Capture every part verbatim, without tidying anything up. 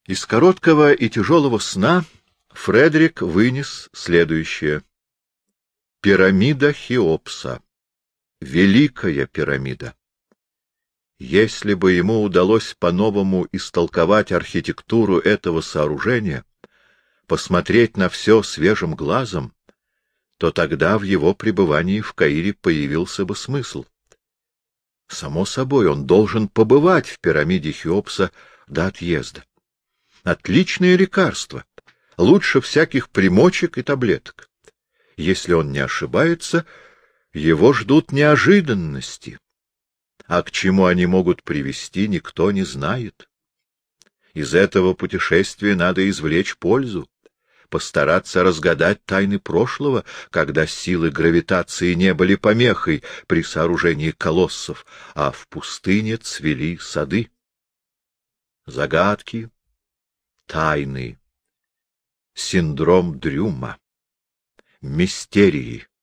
Из короткого и тяжелого сна Фредерик вынес следующее. Пирамида Хеопса. Великая пирамида. Если бы ему удалось по-новому истолковать архитектуру этого сооружения, посмотреть на все свежим глазом, то тогда в его пребывании в Каире появился бы смысл. Само собой, он должен побывать в пирамиде Хеопса до отъезда. Отличное лекарство, лучше всяких примочек и таблеток. Если он не ошибается, его ждут неожиданности. А к чему они могут привести, никто не знает. Из этого путешествия надо извлечь пользу, постараться разгадать тайны прошлого, когда силы гравитации не были помехой при сооружении колоссов, а в пустыне цвели сады. Загадки, тайны, синдром Дрюма, мистерии.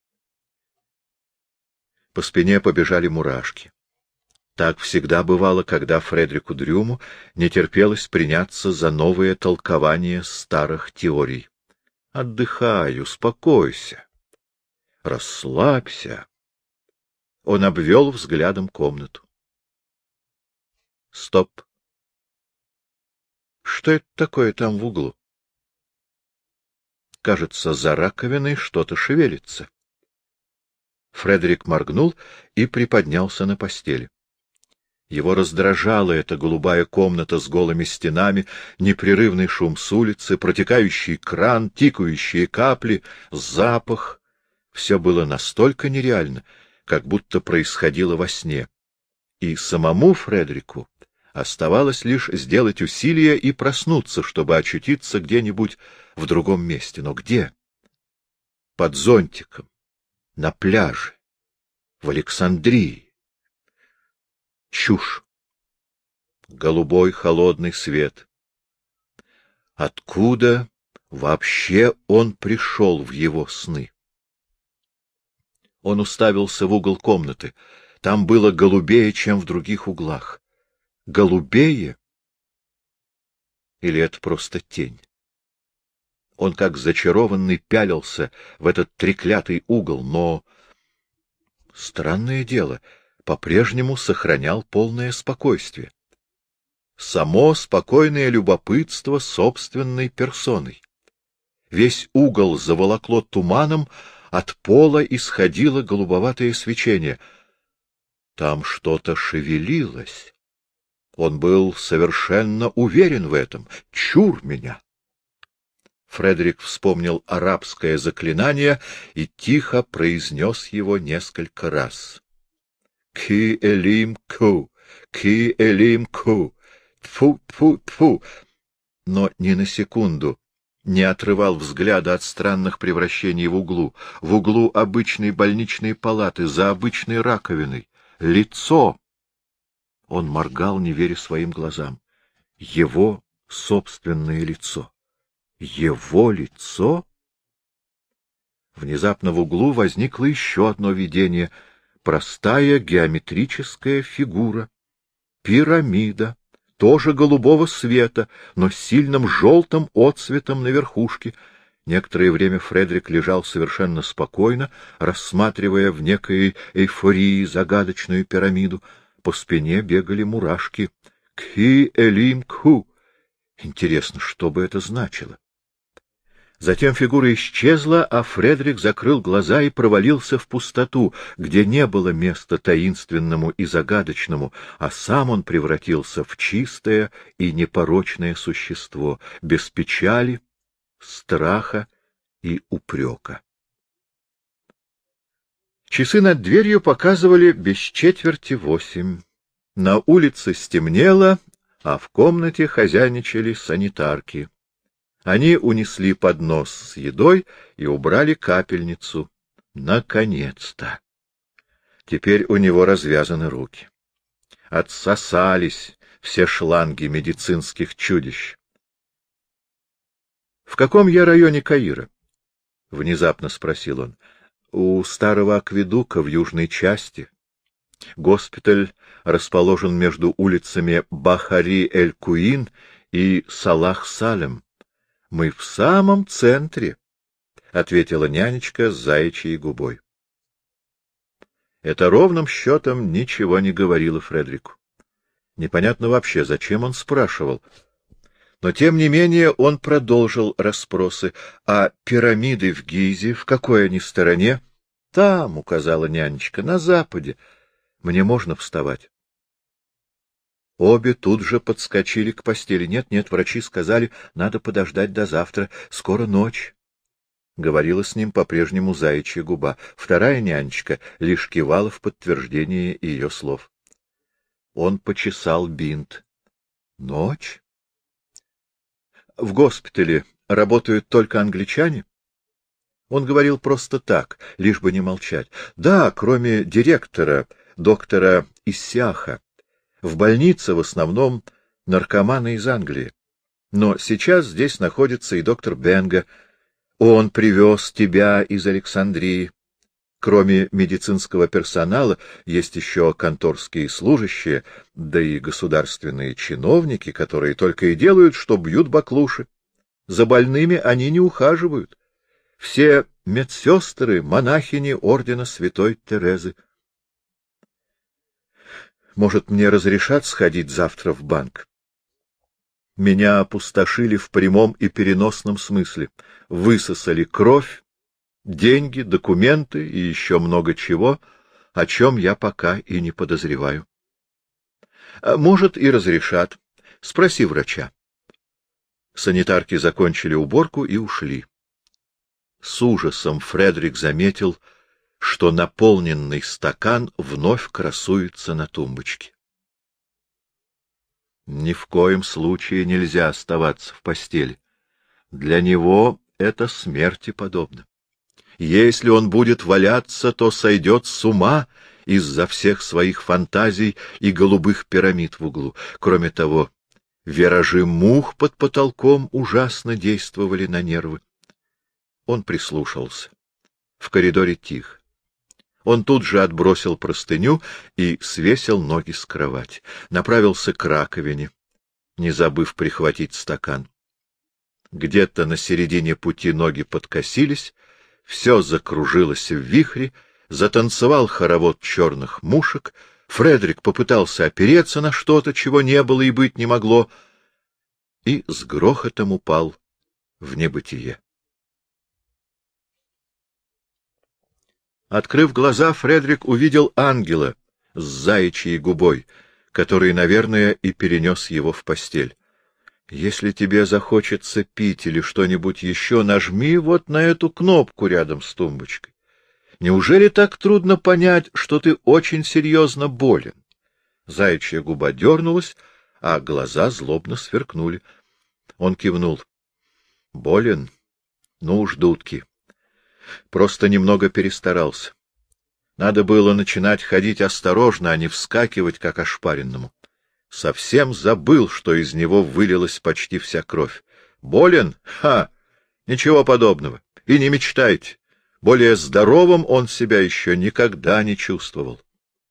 По спине побежали мурашки. Так всегда бывало, когда Фредерику Дрюму не терпелось приняться за новые толкования старых теорий. Отдыхай, успокойся, расслабься. Он обвел взглядом комнату. Стоп. Что это такое там в углу? Кажется, за раковиной что-то шевелится. Фредерик моргнул и приподнялся на постели. Его раздражала эта голубая комната с голыми стенами, непрерывный шум с улицы, протекающий кран, тикающие капли, запах. Все было настолько нереально, как будто происходило во сне. И самому Фредерику оставалось лишь сделать усилие и проснуться, чтобы очутиться где-нибудь в другом месте. Но где? Под зонтиком, на пляже, в Александрии. Чушь. Голубой холодный свет. Откуда вообще он пришел в его сны? Он уставился в угол комнаты. Там было голубее, чем в других углах. Голубее? Или это просто тень? Он, как зачарованный, пялился в этот треклятый угол, но... Странное дело, по-прежнему сохранял полное спокойствие. Само спокойное любопытство собственной персоной. Весь угол заволокло туманом, от пола исходило голубоватое свечение. Там что-то шевелилось. Он был совершенно уверен в этом. Чур меня! Фредерик вспомнил арабское заклинание и тихо произнес его несколько раз. Ки-элим-ку, ки-элим-ку, тфу-тфу-тфу. Но ни на секунду не отрывал взгляда от странных превращений в углу, в углу обычной больничной палаты, за обычной раковиной. Лицо! Он моргал, не веря своим глазам. Его собственное лицо. Его лицо? Внезапно в углу возникло еще одно видение. Простая геометрическая фигура. Пирамида. Тоже голубого света, но с сильным желтым отцветом на верхушке. Некоторое время Фредерик лежал совершенно спокойно, рассматривая в некой эйфории загадочную пирамиду. По спине бегали мурашки. Ки-элим-ку. Интересно, что бы это значило? Затем фигура исчезла, а Фредерик закрыл глаза и провалился в пустоту, где не было места таинственному и загадочному, а сам он превратился в чистое и непорочное существо, без печали, страха и упрека. Часы над дверью показывали без четверти восемь. На улице стемнело, а в комнате хозяйничали санитарки. Они унесли поднос с едой и убрали капельницу. Наконец-то! Теперь у него развязаны руки. Отсосались все шланги медицинских чудищ. — В каком я районе Каира? — внезапно спросил он. — У старого акведука в южной части. Госпиталь расположен между улицами Бахари-эль-Куин и Салах-Салем. Мы в самом центре, — ответила нянечка с заячьей губой. Это ровным счетом ничего не говорило Фредерику. Непонятно вообще, зачем он спрашивал. Но, тем не менее, он продолжил расспросы. А пирамиды в Гизе, в какой они стороне? — Там, — указала нянечка, — на западе. Мне можно вставать? Обе тут же подскочили к постели. Нет, нет, врачи сказали, надо подождать до завтра. Скоро ночь. Говорила с ним по-прежнему заячья губа. Вторая нянечка лишь кивала в подтверждение ее слов. Он почесал бинт. Ночь? В госпитале работают только англичане? Он говорил просто так, лишь бы не молчать. Да, кроме директора, доктора Иссяха. В больнице в основном наркоманы из Англии. Но сейчас здесь находится и доктор Бенга. Он привез тебя из Александрии. Кроме медицинского персонала, есть еще конторские служащие, да и государственные чиновники, которые только и делают, что бьют баклуши. За больными они не ухаживают. Все медсестры, монахини ордена святой Терезы. Может, мне разрешат сходить завтра в банк? Меня опустошили в прямом и переносном смысле. Высосали кровь, деньги, документы и еще много чего, о чем я пока и не подозреваю. Может, и разрешат. Спроси врача. Санитарки закончили уборку и ушли. С ужасом Фредерик заметил, что наполненный стакан вновь красуется на тумбочке. Ни в коем случае нельзя оставаться в постели. Для него это смерти подобно. Если он будет валяться, то сойдет с ума из-за всех своих фантазий и голубых пирамид в углу. Кроме того, виражи мух под потолком ужасно действовали на нервы. Он прислушался. В коридоре тихо. Он тут же отбросил простыню и свесил ноги с кровати. Направился к раковине, не забыв прихватить стакан. Где-то на середине пути ноги подкосились, все закружилось в вихре, затанцевал хоровод черных мушек. Фредерик попытался опереться на что-то, чего не было и быть не могло, и с грохотом упал в небытие. Открыв глаза, Фредерик увидел ангела с заячьей губой, который, наверное, и перенес его в постель. Если тебе захочется пить или что-нибудь еще, нажми вот на эту кнопку рядом с тумбочкой. Неужели так трудно понять, что ты очень серьезно болен? Заячья губа дернулась, а глаза злобно сверкнули. Он кивнул. — Болен? Ну уж, дудки. Просто немного перестарался. Надо было начинать ходить осторожно, а не вскакивать, как ошпаренному. Совсем забыл, что из него вылилась почти вся кровь. Болен? Ха! Ничего подобного. И не мечтайте. Более здоровым он себя еще никогда не чувствовал.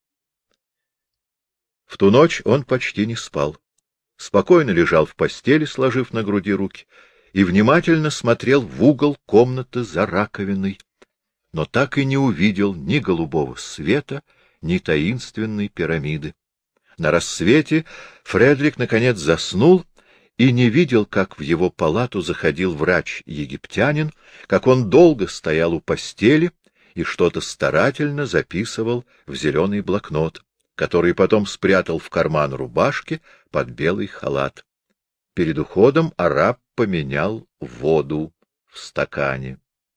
В ту ночь он почти не спал. Спокойно лежал в постели, сложив на груди руки, и внимательно смотрел в угол комнаты за раковиной, но так и не увидел ни голубого света, ни таинственной пирамиды. На рассвете Фредерик наконец заснул и не видел, как в его палату заходил врач-египтянин, как он долго стоял у постели и что-то старательно записывал в зеленый блокнот, который потом спрятал в карман рубашки под белый халат. Перед уходом араб поменял воду в стакане.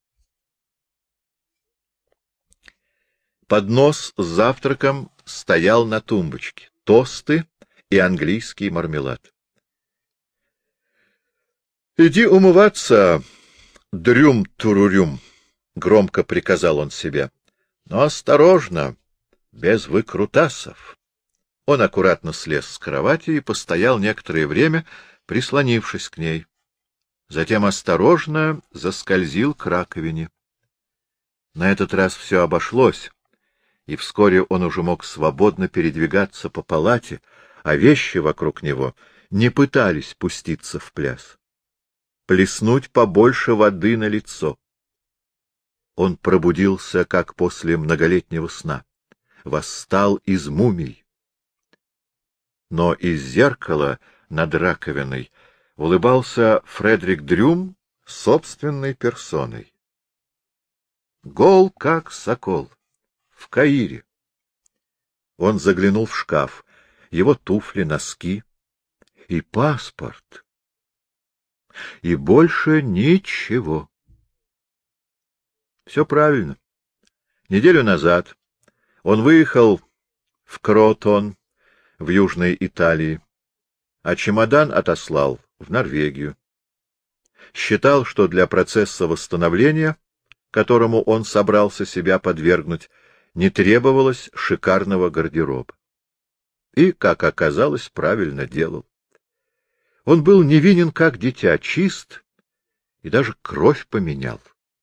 Поднос с завтраком стоял на тумбочке, тосты и английский мармелад. — Иди умываться, дрюм-турурюм, — громко приказал он себе. — Но осторожно, без выкрутасов. Он аккуратно слез с кровати и постоял некоторое время, прислонившись к ней. Затем осторожно заскользил к раковине. На этот раз все обошлось, и вскоре он уже мог свободно передвигаться по палате, а вещи вокруг него не пытались пуститься в пляс, плеснуть побольше воды на лицо. Он пробудился, как после многолетнего сна, восстал из мумий. Но из зеркала над раковиной улыбался Фредерик Дрюм собственной персоной. Гол, как сокол, в Каире. Он заглянул в шкаф. Его туфли, носки и паспорт. И больше ничего. Все правильно. Неделю назад он выехал в Кротон, в Южной Италии, а чемодан отослал в Норвегию. Считал, что для процесса восстановления, которому он собрался себя подвергнуть, не требовалось шикарного гардероба. И, как оказалось, правильно делал. Он был невинен, как дитя, чист и даже кровь поменял.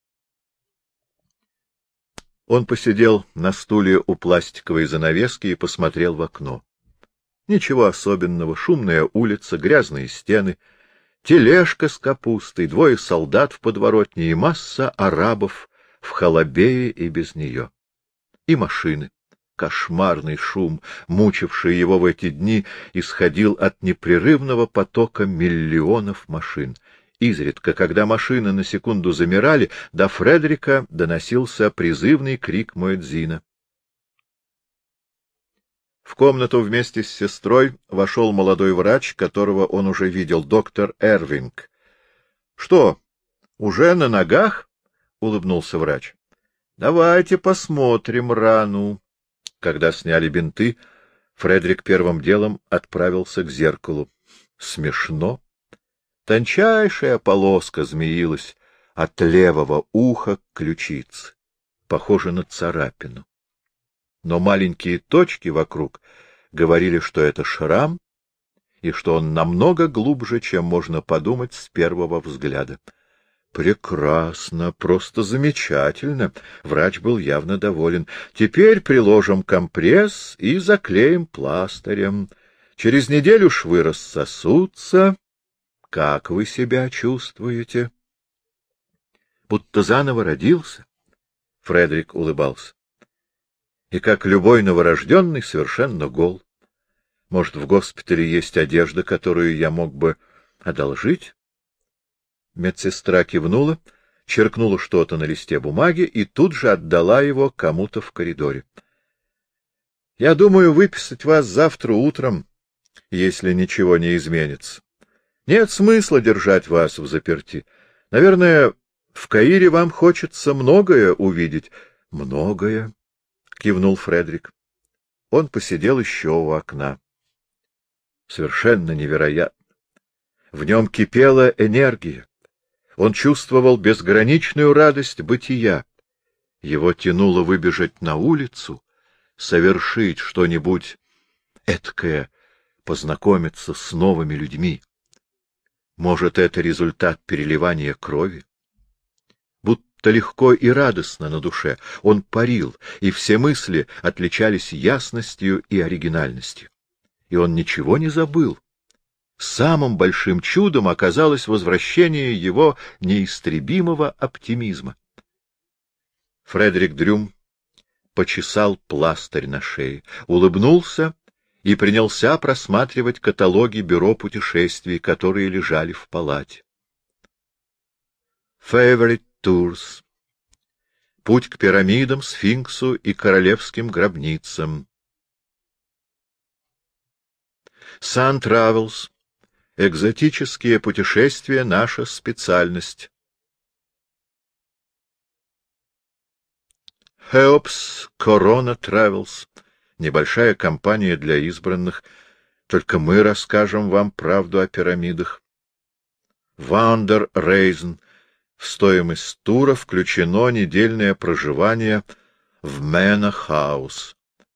Он посидел на стуле у пластиковой занавески и посмотрел в окно. Ничего особенного, шумная улица, грязные стены, тележка с капустой, двое солдат в подворотне и масса арабов в халабее и без нее. И машины. Кошмарный шум, мучивший его в эти дни, исходил от непрерывного потока миллионов машин. Изредка, когда машины на секунду замирали, до Фредерика доносился призывный крик муэдзина. В комнату вместе с сестрой вошел молодой врач, которого он уже видел, доктор Эрвинг. — Что, уже на ногах? — улыбнулся врач. — Давайте посмотрим рану. Когда сняли бинты, Фредерик первым делом отправился к зеркалу. Смешно. Тончайшая полоска змеилась от левого уха к ключице, похоже на царапину. Но маленькие точки вокруг говорили, что это шрам, и что он намного глубже, чем можно подумать с первого взгляда. Прекрасно, просто замечательно. Врач был явно доволен. Теперь приложим компресс и заклеим пластырем. Через неделю швы рассосутся. Как вы себя чувствуете? Будто заново родился. Фредерик улыбался. И как любой новорожденный, совершенно гол. Может, в госпитале есть одежда, которую я мог бы одолжить? Медсестра кивнула, черкнула что-то на листе бумаги и тут же отдала его кому-то в коридоре. — Я думаю выписать вас завтра утром, если ничего не изменится. Нет смысла держать вас взаперти. Наверное, в Каире вам хочется многое увидеть. — Многое, — кивнул Фредерик. Он посидел еще у окна. Совершенно невероятно. В нем кипела энергия. Он чувствовал безграничную радость бытия. Его тянуло выбежать на улицу, совершить что-нибудь эткое, познакомиться с новыми людьми. Может, это результат переливания крови? Будто легко и радостно на душе он парил, и все мысли отличались ясностью и оригинальностью. И он ничего не забыл. Самым большим чудом оказалось возвращение его неистребимого оптимизма. Фредерик Дрюм почесал пластырь на шее, улыбнулся и принялся просматривать каталоги бюро путешествий, которые лежали в палате. Favorite Tours. Путь к пирамидам, сфинксу и королевским гробницам. Sun Travels. Экзотические путешествия — наша специальность. Хеопс Корона Travels. Небольшая компания для избранных. Только мы расскажем вам правду о пирамидах. Вандер Рейзен. В стоимость тура включено недельное проживание в Мэна Хаус.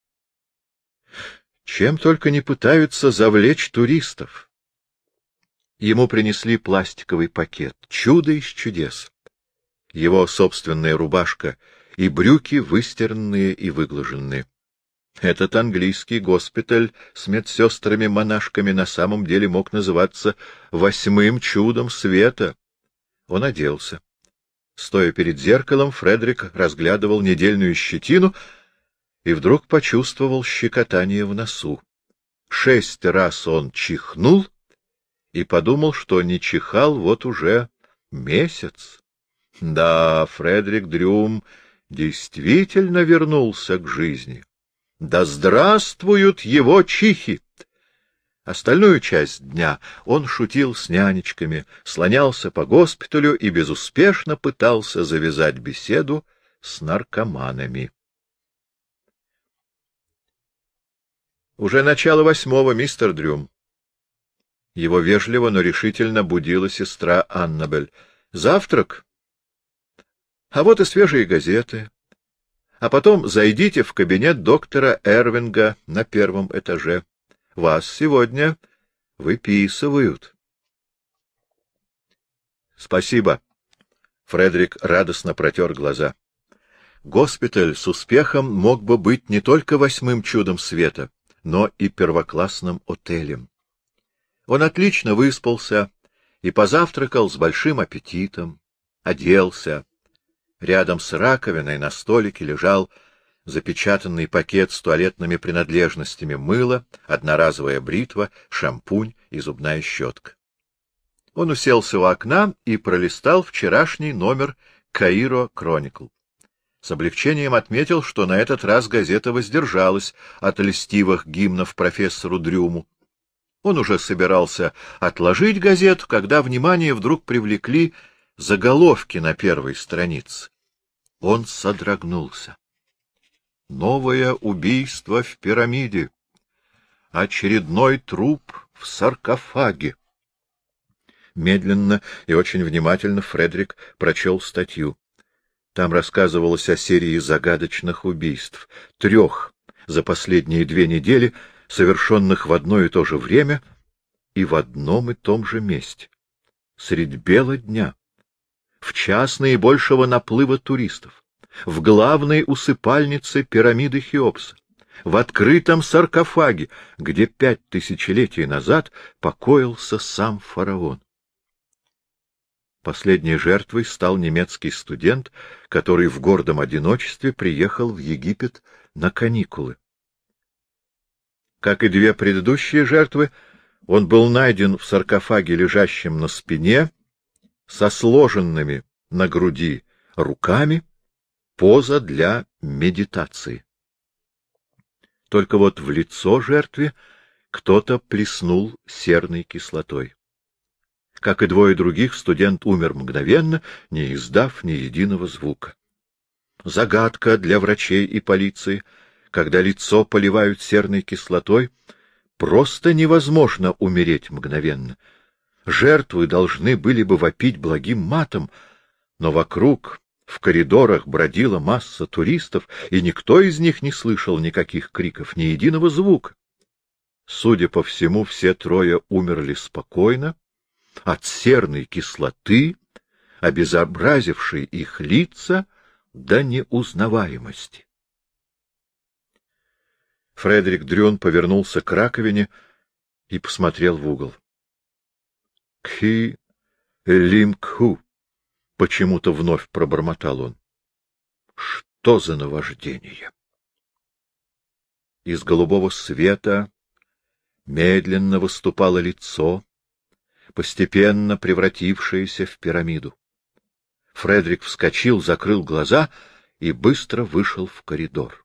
Чем только не пытаются завлечь туристов. Ему принесли пластиковый пакет. Чудо из чудес. Его собственная рубашка и брюки выстиранные и выглаженные. Этот английский госпиталь с медсестрами-монашками на самом деле мог называться восьмым чудом света. Он оделся. Стоя перед зеркалом, Фредерик разглядывал недельную щетину и вдруг почувствовал щекотание в носу. Шесть раз он чихнул и подумал, что не чихал вот уже месяц. Да, Фредерик Дрюм действительно вернулся к жизни. Да здравствуют его чихи! Остальную часть дня он шутил с нянечками, слонялся по госпиталю и безуспешно пытался завязать беседу с наркоманами. Уже начало восьмого, мистер Дрюм. Его вежливо, но решительно будила сестра Аннабель. Завтрак? А вот и свежие газеты. А потом зайдите в кабинет доктора Эрвинга на первом этаже. Вас сегодня выписывают. Спасибо. Фредерик радостно протер глаза. Госпиталь с успехом мог бы быть не только восьмым чудом света, но и первоклассным отелем. Он отлично выспался и позавтракал с большим аппетитом, оделся. Рядом с раковиной на столике лежал запечатанный пакет с туалетными принадлежностями: мыло, одноразовая бритва, шампунь и зубная щетка. Он уселся у окна и пролистал вчерашний номер «Каиро Кроникл». С облегчением отметил, что на этот раз газета воздержалась от льстивых гимнов профессору Дрюму. Он уже собирался отложить газету, когда внимание вдруг привлекли заголовки на первой странице. Он содрогнулся. Новое убийство в пирамиде. Очередной труп в саркофаге. Медленно и очень внимательно Фредерик прочел статью. Там рассказывалось о серии загадочных убийств, трех за последние две недели, совершенных в одно и то же время и в одном и том же месте. Средь бела дня, в час наибольшего наплыва туристов, в главной усыпальнице пирамиды Хеопса, в открытом саркофаге, где пять тысячелетий назад покоился сам фараон. Последней жертвой стал немецкий студент, который в гордом одиночестве приехал в Египет на каникулы. Как и две предыдущие жертвы, он был найден в саркофаге, лежащем на спине, со сложенными на груди руками, поза для медитации. Только вот в лицо жертве кто-то плеснул серной кислотой. Как и двое других, студент умер мгновенно, не издав ни единого звука. Загадка для врачей и полиции: когда лицо поливают серной кислотой, просто невозможно умереть мгновенно. Жертвы должны были бы вопить благим матом, но вокруг, в коридорах, бродила масса туристов, и никто из них не слышал никаких криков, ни единого звука. Судя по всему, все трое умерли спокойно, от серной кислоты, обезобразившей их лица до неузнаваемости. Фредерик Дрюм повернулся к раковине и посмотрел в угол. «Кхи Лимкху», — почему-то вновь пробормотал он. «Что за наваждение?» Из голубого света медленно выступало лицо, постепенно превратившееся в пирамиду. Фредерик вскочил, закрыл глаза и быстро вышел в коридор.